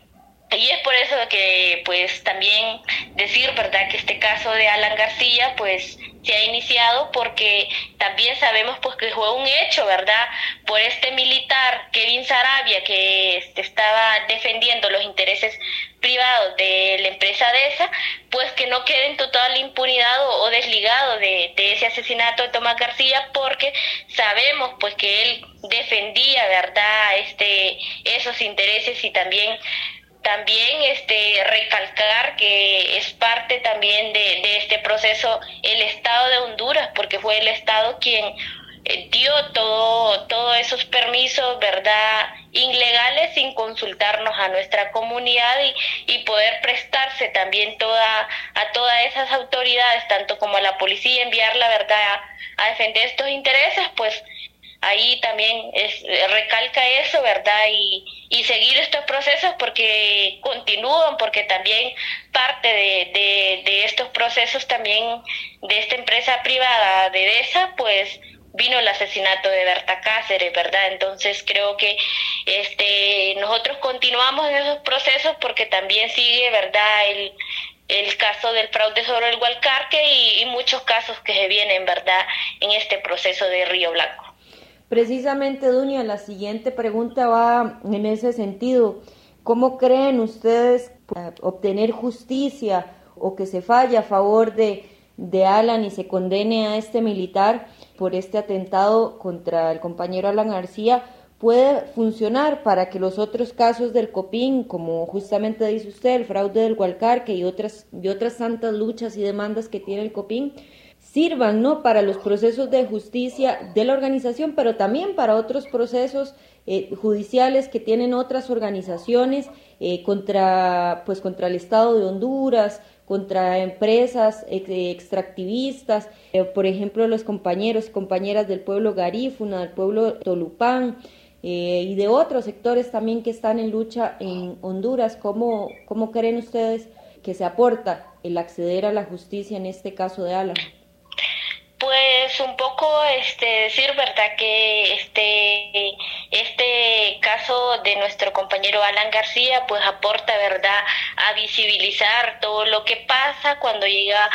Y es por eso que pues también decir, ¿verdad?, que este caso de Alan García pues se ha iniciado porque también sabemos pues que fue un hecho, ¿verdad?, por este militar Kevin Saravia, que este, estaba defendiendo los intereses privados de la empresa DESA, pues que no quede en total impunidad o, o desligado de, de ese asesinato de Tomás García, porque sabemos pues que él defendía, ¿verdad?, este esos intereses, y también También este, recalcar que es parte también de, de este proceso el Estado de Honduras, porque fue el Estado quien eh, dio todo, todos esos permisos, ¿verdad?, ilegales sin consultarnos a nuestra comunidad y, y poder prestarse también toda, a todas esas autoridades, tanto como a la policía, enviar la verdad a, a defender estos intereses, pues ahí también es, recalca eso, ¿verdad? Y, y seguir estos procesos porque continúan, porque también parte de, de, de estos procesos también de esta empresa privada de DESA, pues vino el asesinato de Berta Cáceres, ¿verdad? Entonces creo que este nosotros continuamos en esos procesos porque también sigue, ¿verdad?, el el caso del fraude sobre el Gualcarque y, y muchos casos que se vienen, ¿verdad?, en este proceso de Río Blanco. Precisamente, Dunia, la siguiente pregunta va en ese sentido. ¿Cómo creen ustedes obtener justicia o que se falle a favor de, de Alan y se condene a este militar por este atentado contra el compañero Alan García puede funcionar para que los otros casos del Copín, como justamente dice usted, el fraude del Gualcarque y otras, y otras tantas luchas y demandas que tiene el Copín, sirvan, ¿no?, para los procesos de justicia de la organización, pero también para otros procesos eh, judiciales que tienen otras organizaciones eh, contra, pues, contra el Estado de Honduras, contra empresas ex extractivistas, eh, por ejemplo, los compañeros y compañeras del pueblo garífuna, del pueblo tolupán, eh, y de otros sectores también que están en lucha en Honduras. ¿Cómo, cómo creen ustedes que se aporta el acceder a la justicia en este caso de Alan? Pues un poco este decir, ¿verdad?, que este este caso de nuestro compañero Alan García pues aporta, ¿verdad?, a visibilizar todo lo que pasa cuando llega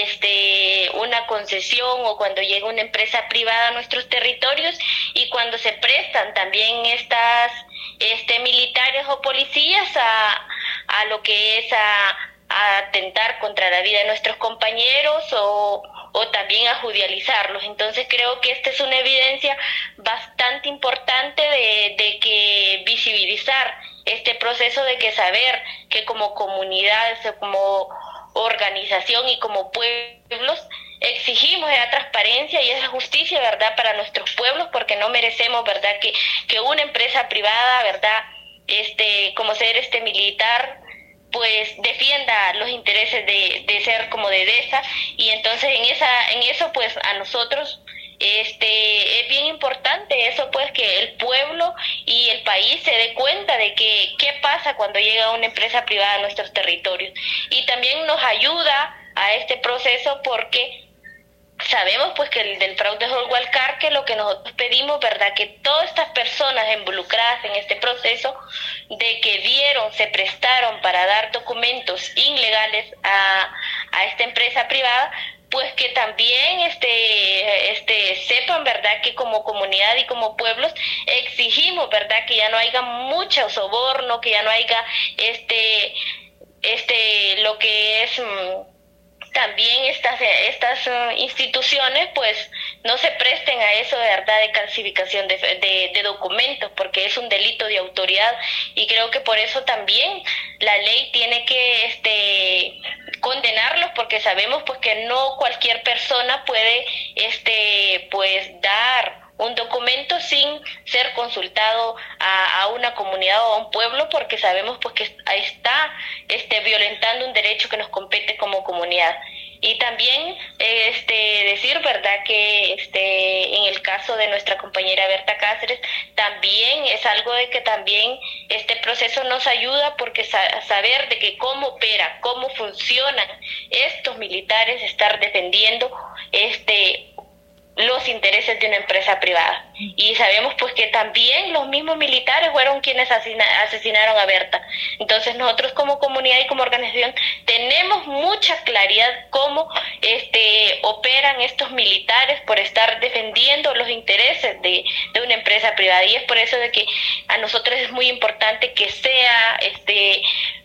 este una concesión o cuando llega una empresa privada a nuestros territorios y cuando se prestan también estas este militares o policías a a lo que es a a atentar contra la vida de nuestros compañeros o, o también a judicializarlos. Entonces creo que esta es una evidencia bastante importante de, de que visibilizar este proceso, de que saber que como comunidades o como organización y como pueblos exigimos esa transparencia y esa justicia, ¿verdad?, para nuestros pueblos, porque no merecemos, ¿verdad?, que, que una empresa privada, ¿verdad?, este como ser este militar pues defienda los intereses de, de ser como de DESA, y entonces en esa en eso pues a nosotros este es bien importante eso, pues que el pueblo y el país se dé cuenta de que qué pasa cuando llega una empresa privada a nuestros territorios, y también nos ayuda a este proceso porque sabemos pues que el del fraude del Gualcarque, lo que nosotros pedimos, ¿verdad?, que todas estas personas involucradas en este proceso, de que dieron, se prestaron para dar documentos ilegales a, a esta empresa privada, pues que también este este sepan, ¿verdad?, que como comunidad y como pueblos exigimos, ¿verdad?, que ya no haya mucho soborno, que ya no haya este este lo que es también estas estas uh, instituciones pues no se presten a eso, de verdad, de calcificación de, de, de documentos, porque es un delito de autoridad, y creo que por eso también la ley tiene que este condenarlos, porque sabemos pues que no cualquier persona puede este pues dar un documento sin ser consultado a, a una comunidad o a un pueblo, porque sabemos pues que está este violentando un derecho que nos compete como comunidad. Y también este decir, ¿verdad?, que este en el caso de nuestra compañera Berta Cáceres también es algo de que también este proceso nos ayuda, porque sa- saber de que cómo opera, cómo funcionan estos militares, estar defendiendo este los intereses de una empresa privada. Y sabemos pues que también los mismos militares fueron quienes asesina, asesinaron a Berta. Entonces nosotros como comunidad y como organización tenemos mucha claridad cómo este operan estos militares por estar defendiendo los intereses de, de una empresa privada, y es por eso de que a nosotros es muy importante que sea este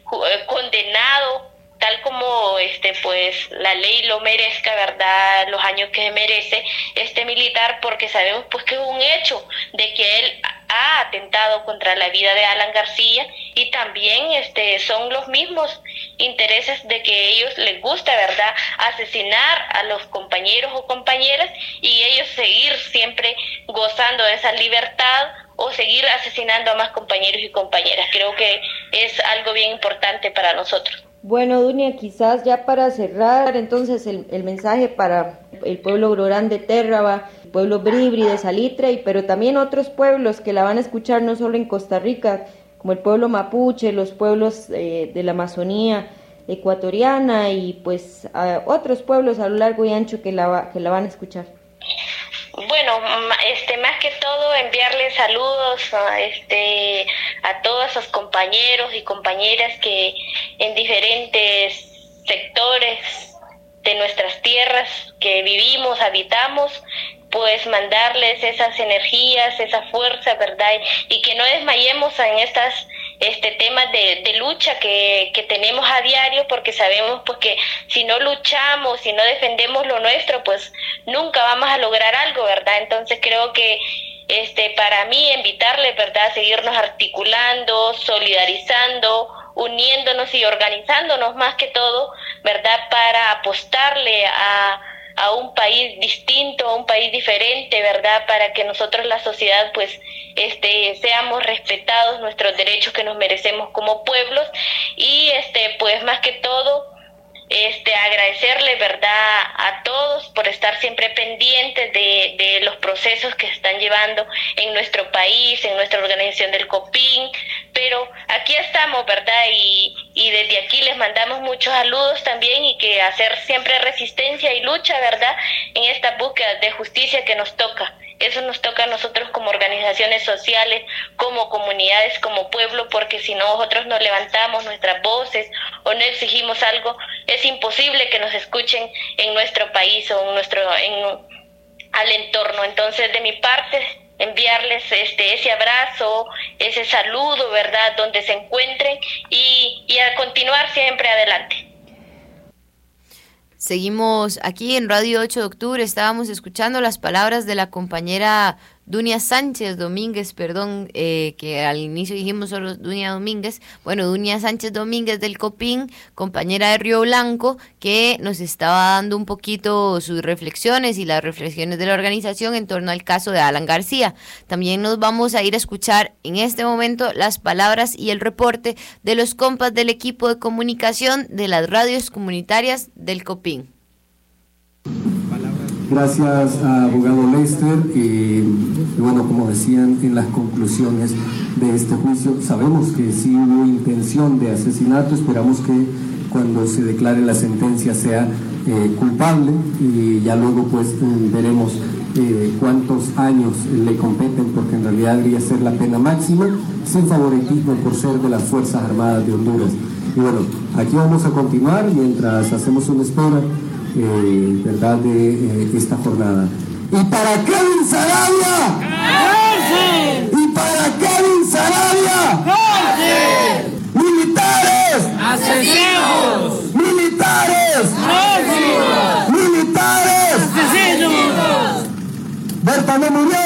condenado tal como este pues la ley lo merezca, ¿verdad?, los años que merece este militar, porque sabemos pues que es un hecho de que él ha atentado contra la vida de Alan García y también este, son los mismos intereses de que ellos les gusta, ¿verdad?, asesinar a los compañeros o compañeras y ellos seguir siempre gozando de esa libertad o seguir asesinando a más compañeros y compañeras. Creo que es algo bien importante para nosotros. Bueno, Dunia, quizás ya para cerrar, entonces el, el mensaje para el pueblo Grorán de Térraba, el pueblo Bribri de Salitre, y, pero también otros pueblos que la van a escuchar no solo en Costa Rica, como el pueblo mapuche, los pueblos eh, de la Amazonía ecuatoriana y pues a otros pueblos a lo largo y ancho que la, que la van a escuchar. Bueno, este, más que todo enviarles saludos a, este, a todos esos compañeros y compañeras que en diferentes sectores de nuestras tierras que vivimos, habitamos, pues mandarles esas energías, esa fuerza, ¿verdad? Y que no desmayemos en estas este temas de, de lucha que, que tenemos a diario, porque sabemos pues que si no luchamos, si no defendemos lo nuestro, pues nunca vamos a lograr algo, ¿verdad? Entonces creo que este para mí invitarles, ¿verdad?, a seguirnos articulando, solidarizando, uniéndonos y organizándonos más que todo, ¿verdad?, para apostarle a a un país distinto, a un país diferente, ¿verdad?, para que nosotros, la sociedad, pues, este, seamos respetados, nuestros derechos que nos merecemos como pueblos, y, este, pues, más que todo, este, agradecerle, ¿verdad?, a todos por estar siempre pendientes de, de los procesos que se están llevando en nuestro país, en nuestra organización del COPIN, pero aquí estamos, ¿verdad?, y, y desde aquí les mandamos muchos saludos también, y que hacer siempre resistencia y lucha, ¿verdad?, en esta búsqueda de justicia que nos toca. Eso nos toca a nosotros como organizaciones sociales, como comunidades, como pueblo, porque si nosotros no levantamos nuestras voces o no exigimos algo, es imposible que nos escuchen en nuestro país o en nuestro en, al entorno. Entonces, de mi parte, enviarles este ese abrazo, ese saludo, ¿verdad?, donde se encuentren, y, y a continuar siempre adelante. Seguimos aquí en Radio ocho de octubre, estábamos escuchando las palabras de la compañera Dunia Sánchez Domínguez, perdón, eh, que al inicio dijimos solo Dunia Domínguez, bueno, Dunia Sánchez Domínguez del COPIN, compañera de Río Blanco, que nos estaba dando un poquito sus reflexiones y las reflexiones de la organización en torno al caso de Alan García. También nos vamos a ir a escuchar en este momento las palabras y el reporte de los compas del equipo de comunicación de las radios comunitarias del COPIN. Gracias a abogado Lester. Y bueno, como decían en las conclusiones de este juicio, sabemos que sí hubo intención de asesinato. Esperamos que cuando se declare la sentencia sea eh, culpable, y ya luego pues veremos eh, cuántos años le competen, porque en realidad debería ser la pena máxima, sin favoritismo por ser de las Fuerzas Armadas de Honduras. Y bueno, aquí vamos a continuar mientras hacemos una espera Eh, verdad de eh, esta jornada. ¿Y para Kevin Sarabia? ¡Cárcel! ¿Y para Kevin Sarabia? ¡Cárcel! ¡Militares! ¡Asesinos! ¡Militares! ¡Asesinos! ¡Militares! ¡Asesinos! ¡Berta no murió!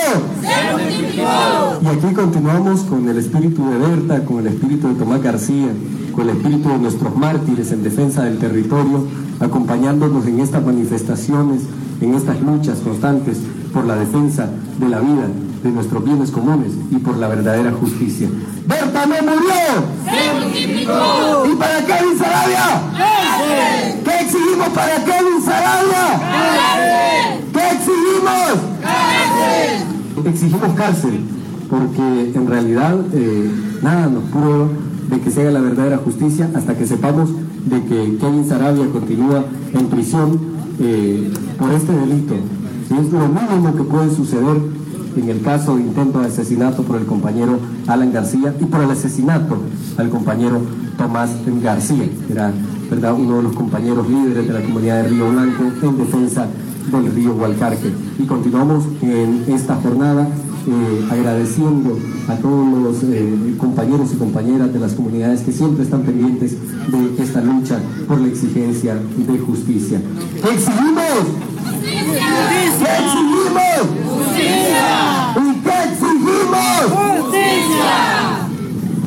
Y aquí continuamos con el espíritu de Berta, con el espíritu de Tomás García, con el espíritu de nuestros mártires en defensa del territorio, acompañándonos en estas manifestaciones, en estas luchas constantes por la defensa de la vida, de nuestros bienes comunes y por la verdadera justicia. ¡Berta no murió! ¡Se multiplicó! ¿Y para Kevin Sarabia? ¡Cárcel! ¿Qué exigimos para Kevin Sarabia? ¡Cárcel! ¿Qué exigimos? ¡Cárcel! Exigimos cárcel, porque en realidad eh, nada nos prueba de que se haga la verdadera justicia hasta que sepamos de que Kevin Sarabia continúa en prisión eh, por este delito. Y es lo mínimo que puede suceder en el caso de intento de asesinato por el compañero Alan García y por el asesinato al compañero Tomás García, que era, ¿verdad?, uno de los compañeros líderes de la comunidad de Río Blanco en defensa del río Gualcarque. Y continuamos en esta jornada eh, agradeciendo a todos los eh, compañeros y compañeras de las comunidades que siempre están pendientes de esta lucha por la exigencia de justicia. ¡Exigimos! ¿Qué exigimos? ¡Justicia! ¿Y qué exigimos? ¡Justicia!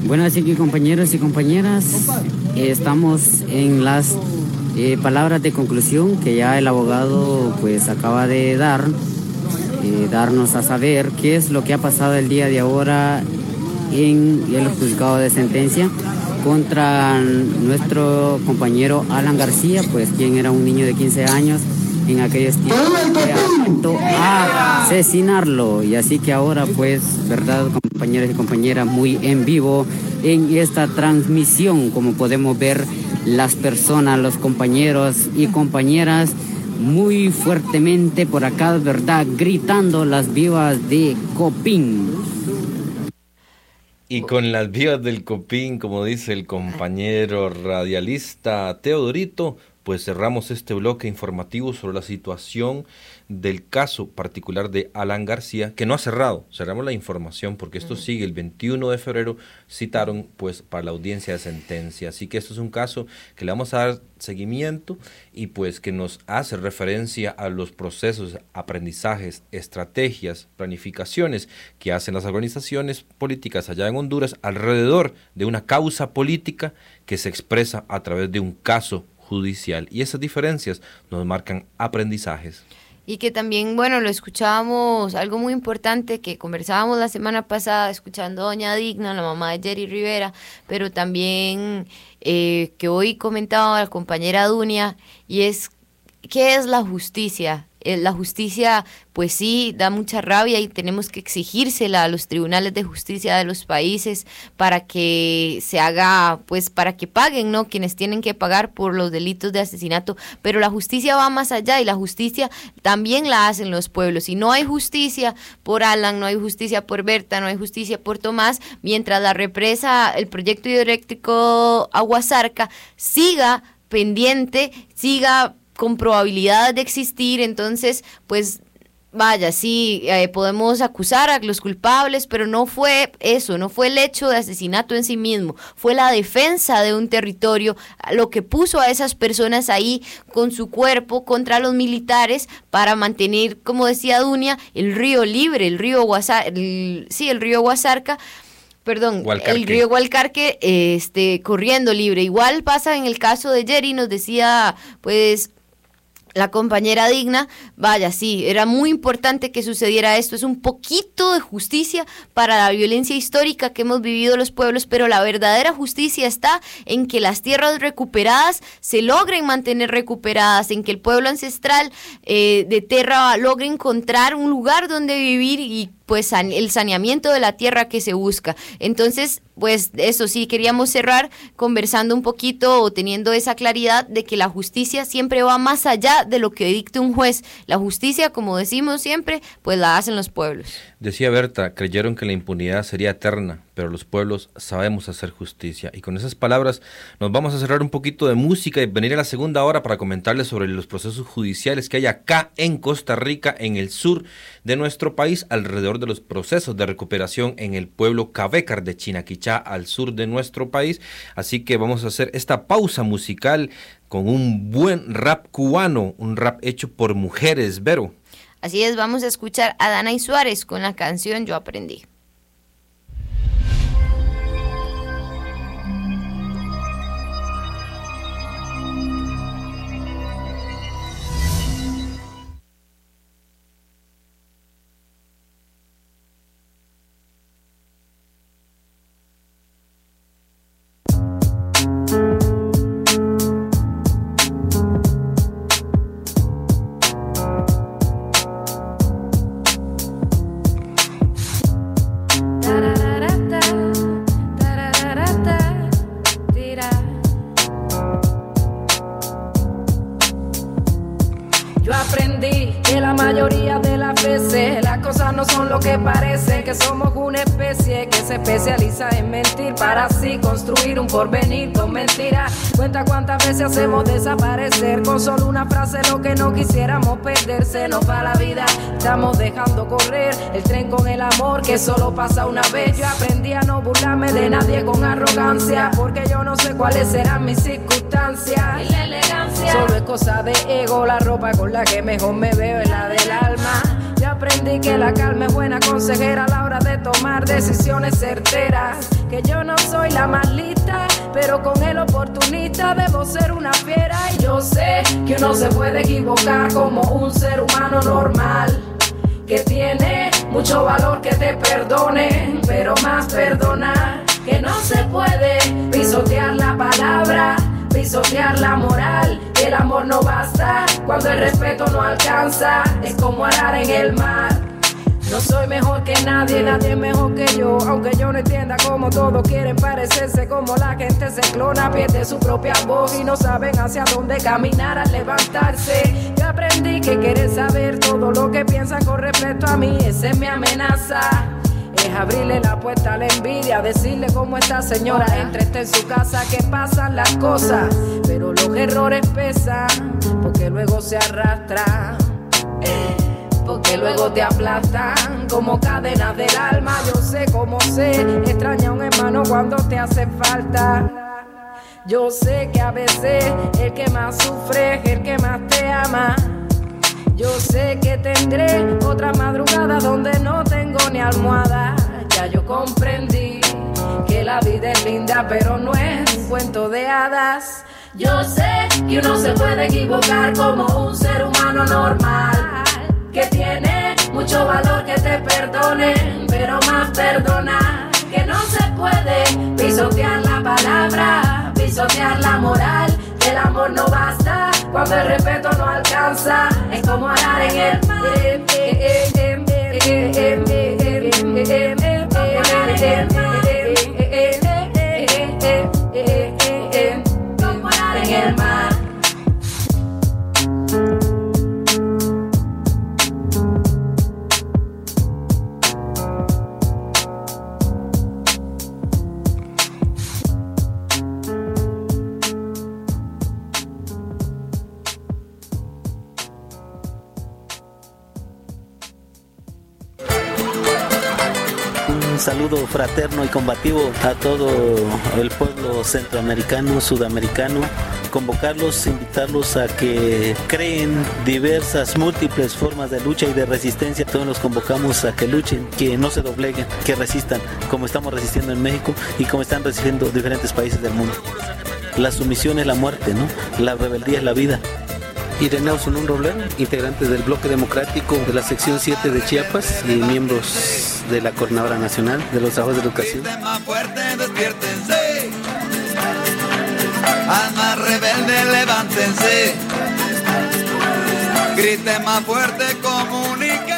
Bueno, así que compañeros y compañeras, eh, estamos en las eh, palabras de conclusión que ya el abogado pues acaba de dar, eh, darnos a saber qué es lo que ha pasado el día de ahora en el juzgado de sentencia contra nuestro compañero Alan García, pues quien era un niño de quince años en aquellos tiempos que intentó asesinarlo. Y así que ahora pues, verdad, compañeros y compañeras, muy en vivo en esta transmisión, como podemos ver las personas, los compañeros y compañeras muy fuertemente por acá, verdad, gritando las vivas de Copín. Y con las vivas del Copín, como dice el compañero radialista Teodorito, pues cerramos este bloque informativo sobre la situación del caso particular de Alan García, que no ha cerrado, cerramos la información porque esto sigue. El veintiuno de febrero citaron pues para la audiencia de sentencia, así que esto es un caso que le vamos a dar seguimiento y pues que nos hace referencia a los procesos, aprendizajes, estrategias, planificaciones que hacen las organizaciones políticas allá en Honduras alrededor de una causa política que se expresa a través de un caso judicial, y esas diferencias nos marcan aprendizajes. Y que también, bueno, lo escuchábamos, algo muy importante que conversábamos la semana pasada, escuchando a doña Digna, la mamá de Jerry Rivera, pero también eh, que hoy comentaba la compañera Dunia, y es, ¿qué es la justicia? La justicia, pues sí, da mucha rabia y tenemos que exigírsela a los tribunales de justicia de los países para que se haga, pues para que paguen, ¿no? Quienes tienen que pagar por los delitos de asesinato, pero la justicia va más allá y la justicia también la hacen los pueblos. Y no hay justicia por Alan, no hay justicia por Berta, no hay justicia por Tomás, mientras la represa, el proyecto hidroeléctrico Aguasarca siga pendiente, siga con probabilidades de existir. Entonces, pues vaya, sí, eh, podemos acusar a los culpables, pero no fue eso, no fue el hecho de asesinato en sí mismo, fue la defensa de un territorio, lo que puso a esas personas ahí con su cuerpo contra los militares para mantener, como decía Dunia, el río libre, el río Guasarca, el, sí, el río Guasarca, Perdón, Gualcarque. el río Gualcarque este, corriendo libre. Igual pasa en el caso de Jerry, nos decía, pues, la compañera Digna, vaya, sí, era muy importante que sucediera esto, es un poquito de justicia para la violencia histórica que hemos vivido los pueblos, pero la verdadera justicia está en que las tierras recuperadas se logren mantener recuperadas, en que el pueblo ancestral eh, de Terra logre encontrar un lugar donde vivir y pues el saneamiento de la tierra que se busca. Entonces, pues eso sí, queríamos cerrar conversando un poquito o teniendo esa claridad de que la justicia siempre va más allá de lo que dicte un juez. La justicia, como decimos siempre, pues la hacen los pueblos. Decía Berta, creyeron que la impunidad sería eterna, pero los pueblos sabemos hacer justicia. Y con esas palabras nos vamos a cerrar un poquito de música y venir a la segunda hora para comentarles sobre los procesos judiciales que hay acá en Costa Rica, en el sur de nuestro país, alrededor de los procesos de recuperación en el pueblo Cavécar de Chinaquichá, al sur de nuestro país. Así que vamos a hacer esta pausa musical con un buen rap cubano, un rap hecho por mujeres, Vero. Así es, vamos a escuchar a Danay Suárez con la canción Yo Aprendí. Para así construir un porvenir con mentiras. Cuenta cuántas veces hacemos desaparecer con solo una frase lo que no quisiéramos perder. Se nos va la vida, estamos dejando correr el tren con el amor que solo pasa una vez. Yo aprendí a no burlarme de nadie con arrogancia, porque yo no sé cuáles serán mis circunstancias. Y la elegancia solo es cosa de ego, la ropa con la que mejor me veo es la del alma. Ya aprendí que la calma es buena consejera a la hora de tomar decisiones certeras. Que yo no soy la más lista, pero con el oportunista debo ser una fiera. Y yo sé que uno se puede equivocar como un ser humano normal, que tiene mucho valor que te perdone, pero más perdonar. Que no se puede pisotear la palabra, pisotear la moral. El amor no basta cuando el respeto no alcanza. Es como arar en el mar. No soy mejor que nadie, nadie es mejor que yo. Aunque yo no entienda cómo todos quieren parecerse, como la gente se clona, pierde su propia voz y no saben hacia dónde caminar al levantarse. Yo aprendí que querer saber todo lo que piensan con respecto a mí, esa es mi amenaza. Es abrirle la puerta a la envidia, decirle cómo esta señora entra, está en su casa, que pasan las cosas, pero los errores pesan, porque luego se arrastran, porque luego te aplastan como cadenas del alma. Yo sé cómo sé, extraña a un hermano cuando te hace falta. Yo sé que a veces el que más sufre es el que más te ama. Yo sé que tendré otra madrugada donde no tengo ni almohada. Ya yo comprendí que la vida es linda, pero no es un cuento de hadas. Yo sé que uno se puede equivocar como un ser humano normal, que tiene mucho valor que te perdonen, pero más perdonar. Que no se puede pisotear la palabra, pisotear la moral. El amor no basta cuando el respeto no alcanza. Es como arar en el mar. Como arar en el mar. Saludo fraterno y combativo a todo el pueblo centroamericano, sudamericano, convocarlos, invitarlos a que creen diversas, múltiples formas de lucha y de resistencia. Todos los convocamos a que luchen, que no se dobleguen, que resistan, como estamos resistiendo en México y como están resistiendo diferentes países del mundo. La sumisión es la muerte, ¿no? La rebeldía es la vida. Ireneo Sunún Robledo, integrante del Bloque Democrático de la sección siete de Chiapas y miembros de la Coordinadora Nacional de los Trabajos de Educación. Griten más fuerte, despiértense. Almas rebeldes, levántense. Griten más fuerte, comuniquen.